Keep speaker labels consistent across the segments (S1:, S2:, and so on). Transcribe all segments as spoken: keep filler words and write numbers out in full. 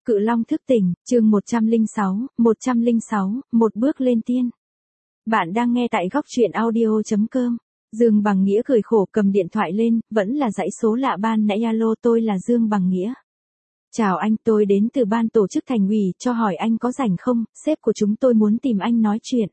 S1: Cự Long thức tỉnh, chương một trăm lẻ sáu, một trăm lẻ sáu, một bước lên tiên. Bạn đang nghe tại góc truyện audio chấm com. Dương Bằng Nghĩa cười khổ cầm điện thoại lên, vẫn là dãy số lạ ban nãy. Alo, tôi là Dương Bằng Nghĩa. Chào anh, tôi đến từ ban tổ chức thành ủy, cho hỏi anh có rảnh không, sếp của chúng tôi muốn tìm anh nói chuyện.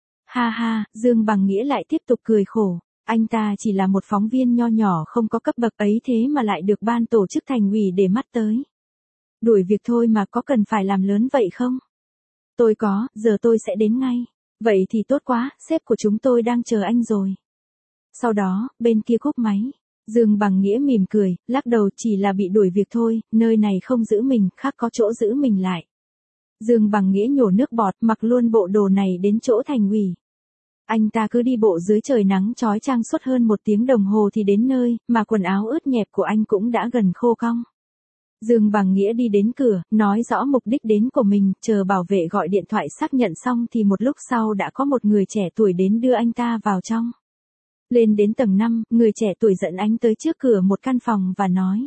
S1: Ha ha, Dương Bằng Nghĩa lại tiếp tục cười khổ. Anh ta chỉ là một phóng viên nho nhỏ không có cấp bậc ấy thế mà lại được ban tổ chức thành ủy để mắt tới. Đuổi việc thôi mà có cần phải làm lớn vậy không? Tôi có, giờ tôi sẽ đến ngay. Vậy thì tốt quá, sếp của chúng tôi đang chờ anh rồi. Sau đó, bên kia cúp máy. Dương Bằng Nghĩa mỉm cười, lắc đầu, chỉ là bị đuổi việc thôi, nơi này không giữ mình, khác có chỗ giữ mình lại. Dương Bằng Nghĩa nhổ nước bọt, mặc luôn bộ đồ này đến chỗ thành ủy. Anh ta cứ đi bộ dưới trời nắng chói chang suốt hơn một tiếng đồng hồ thì đến nơi, mà quần áo ướt nhẹp của anh cũng đã gần khô cong. Dương Bằng Nghĩa đi đến cửa, nói rõ mục đích đến của mình, chờ bảo vệ gọi điện thoại xác nhận xong thì một lúc sau đã có một người trẻ tuổi đến đưa anh ta vào trong. Lên đến tầng năm, người trẻ tuổi dẫn anh tới trước cửa một căn phòng và nói.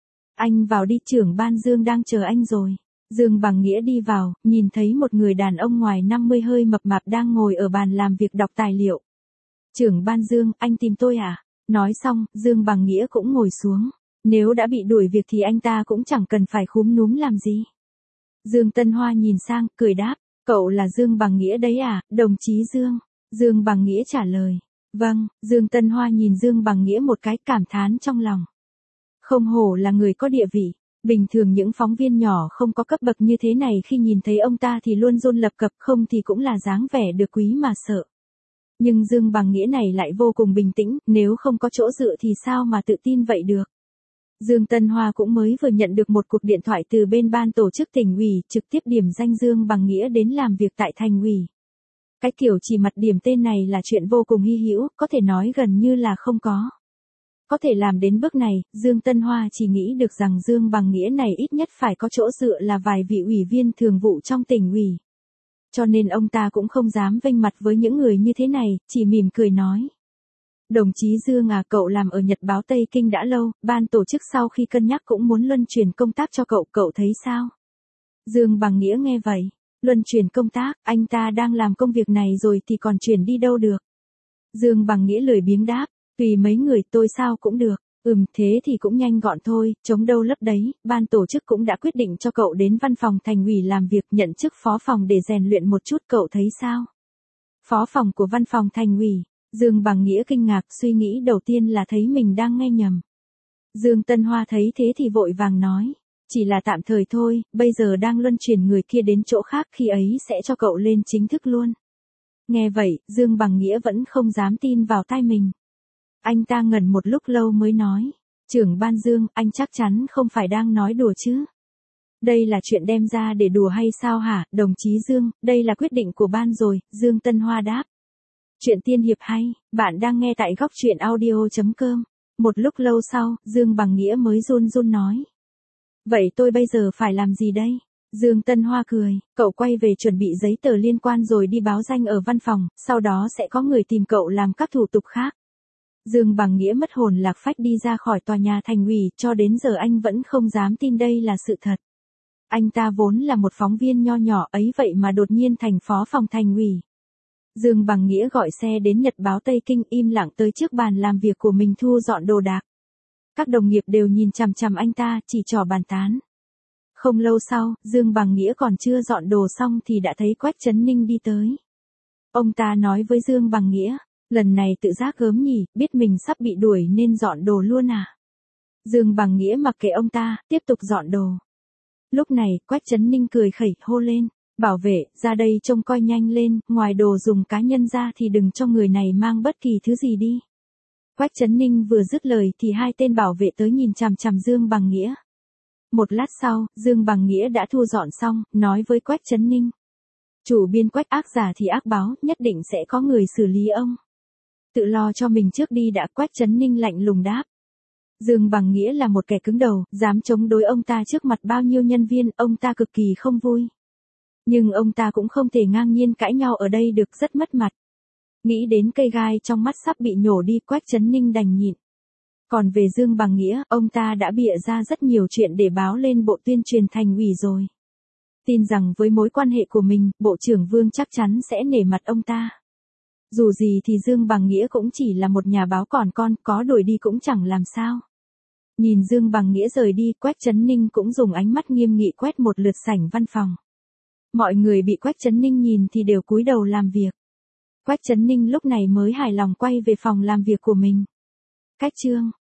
S1: Anh vào đi, trưởng ban Dương đang chờ anh rồi. Dương Bằng Nghĩa đi vào, nhìn thấy một người đàn ông ngoài năm mươi hơi mập mạp đang ngồi ở bàn làm việc đọc tài liệu. Trưởng ban Dương, anh tìm tôi à? Nói xong, Dương Bằng Nghĩa cũng ngồi xuống. Nếu đã bị đuổi việc thì anh ta cũng chẳng cần phải khúm núm làm gì. Dương Tân Hoa nhìn sang, cười đáp, cậu là Dương Bằng Nghĩa đấy à, đồng chí Dương? Dương Bằng Nghĩa trả lời, vâng. Dương Tân Hoa nhìn Dương Bằng Nghĩa một cái, cảm thán trong lòng. Không hổ là người có địa vị, bình thường những phóng viên nhỏ không có cấp bậc như thế này khi nhìn thấy ông ta thì luôn run lập cập, không thì cũng là dáng vẻ được quý mà sợ. Nhưng Dương Bằng Nghĩa này lại vô cùng bình tĩnh, nếu không có chỗ dựa thì sao mà tự tin vậy được. Dương Tân Hoa cũng mới vừa nhận được một cuộc điện thoại từ bên ban tổ chức tỉnh ủy, trực tiếp điểm danh Dương Bằng Nghĩa đến làm việc tại thành ủy. Cái kiểu chỉ mặt điểm tên này là chuyện vô cùng hy hữu, có thể nói gần như là không có. Có thể làm đến bước này, Dương Tân Hoa chỉ nghĩ được rằng Dương Bằng Nghĩa này ít nhất phải có chỗ dựa là vài vị ủy viên thường vụ trong tỉnh ủy. Cho nên ông ta cũng không dám vênh mặt với những người như thế này, chỉ mỉm cười nói. Đồng chí Dương à, cậu làm ở Nhật báo Tây Kinh đã lâu, ban tổ chức sau khi cân nhắc cũng muốn luân chuyển công tác cho cậu, cậu thấy sao? Dương Bằng Nghĩa nghe vậy, luân chuyển công tác, anh ta đang làm công việc này rồi thì còn chuyển đi đâu được? Dương Bằng Nghĩa lười biếng đáp, tùy mấy người, tôi sao cũng được. Ừm, thế thì cũng nhanh gọn thôi, chống đâu lấp đấy, ban tổ chức cũng đã quyết định cho cậu đến văn phòng thành ủy làm việc, nhận chức phó phòng để rèn luyện một chút, cậu thấy sao? Phó phòng của văn phòng thành ủy. Dương Bằng Nghĩa kinh ngạc, suy nghĩ đầu tiên là thấy mình đang nghe nhầm. Dương Tân Hoa thấy thế thì vội vàng nói, chỉ là tạm thời thôi, bây giờ đang luân chuyển người kia đến chỗ khác, khi ấy sẽ cho cậu lên chính thức luôn. Nghe vậy, Dương Bằng Nghĩa vẫn không dám tin vào tai mình. Anh ta ngẩn một lúc lâu mới nói, trưởng ban Dương, anh chắc chắn không phải đang nói đùa chứ? Đây là chuyện đem ra để đùa hay sao hả, đồng chí Dương, đây là quyết định của ban rồi, Dương Tân Hoa đáp. Chuyện tiên hiệp hay, bạn đang nghe tại góc truyện audio chấm com. Một lúc lâu sau, Dương Bằng Nghĩa mới run run nói. Vậy tôi bây giờ phải làm gì đây? Dương Tân Hoa cười, cậu quay về chuẩn bị giấy tờ liên quan rồi đi báo danh ở văn phòng, sau đó sẽ có người tìm cậu làm các thủ tục khác. Dương Bằng Nghĩa mất hồn lạc phách đi ra khỏi tòa nhà thành ủy, cho đến giờ anh vẫn không dám tin đây là sự thật. Anh ta vốn là một phóng viên nho nhỏ ấy vậy mà đột nhiên thành phó phòng thành ủy. Dương Bằng Nghĩa gọi xe đến Nhật báo Tây Kinh, im lặng tới trước bàn làm việc của mình thu dọn đồ đạc. Các đồng nghiệp đều nhìn chằm chằm anh ta, chỉ trỏ bàn tán. Không lâu sau, Dương Bằng Nghĩa còn chưa dọn đồ xong thì đã thấy Quách Trấn Ninh đi tới. Ông ta nói với Dương Bằng Nghĩa, lần này tự giác gớm nhỉ, biết mình sắp bị đuổi nên dọn đồ luôn à? Dương Bằng Nghĩa mặc kệ ông ta, tiếp tục dọn đồ. Lúc này, Quách Trấn Ninh cười khẩy hô lên. Bảo vệ, ra đây trông coi nhanh lên, ngoài đồ dùng cá nhân ra thì đừng cho người này mang bất kỳ thứ gì đi. Quách Trấn Ninh vừa dứt lời thì hai tên bảo vệ tới nhìn chằm chằm Dương Bằng Nghĩa. Một lát sau, Dương Bằng Nghĩa đã thu dọn xong, nói với Quách Trấn Ninh. Chủ biên Quách, ác giả thì ác báo, nhất định sẽ có người xử lý ông. Tự lo cho mình trước đi đã, Quách Trấn Ninh lạnh lùng đáp. Dương Bằng Nghĩa là một kẻ cứng đầu, dám chống đối ông ta trước mặt bao nhiêu nhân viên, ông ta cực kỳ không vui. Nhưng ông ta cũng không thể ngang nhiên cãi nhau ở đây được, rất mất mặt. Nghĩ đến cây gai trong mắt sắp bị nhổ đi, Quách Trấn Ninh đành nhịn. Còn về Dương Bằng Nghĩa, ông ta đã bịa ra rất nhiều chuyện để báo lên Bộ Tuyên truyền Thành ủy rồi. Tin rằng với mối quan hệ của mình, Bộ trưởng Vương chắc chắn sẽ nể mặt ông ta. Dù gì thì Dương Bằng Nghĩa cũng chỉ là một nhà báo còn con, có đuổi đi cũng chẳng làm sao. Nhìn Dương Bằng Nghĩa rời đi, Quách Chấn Ninh cũng dùng ánh mắt nghiêm nghị quét một lượt sảnh văn phòng. Mọi người bị Quách Chấn Ninh nhìn thì đều cúi đầu làm việc. Quách Chấn Ninh lúc này mới hài lòng quay về phòng làm việc của mình. Cách chương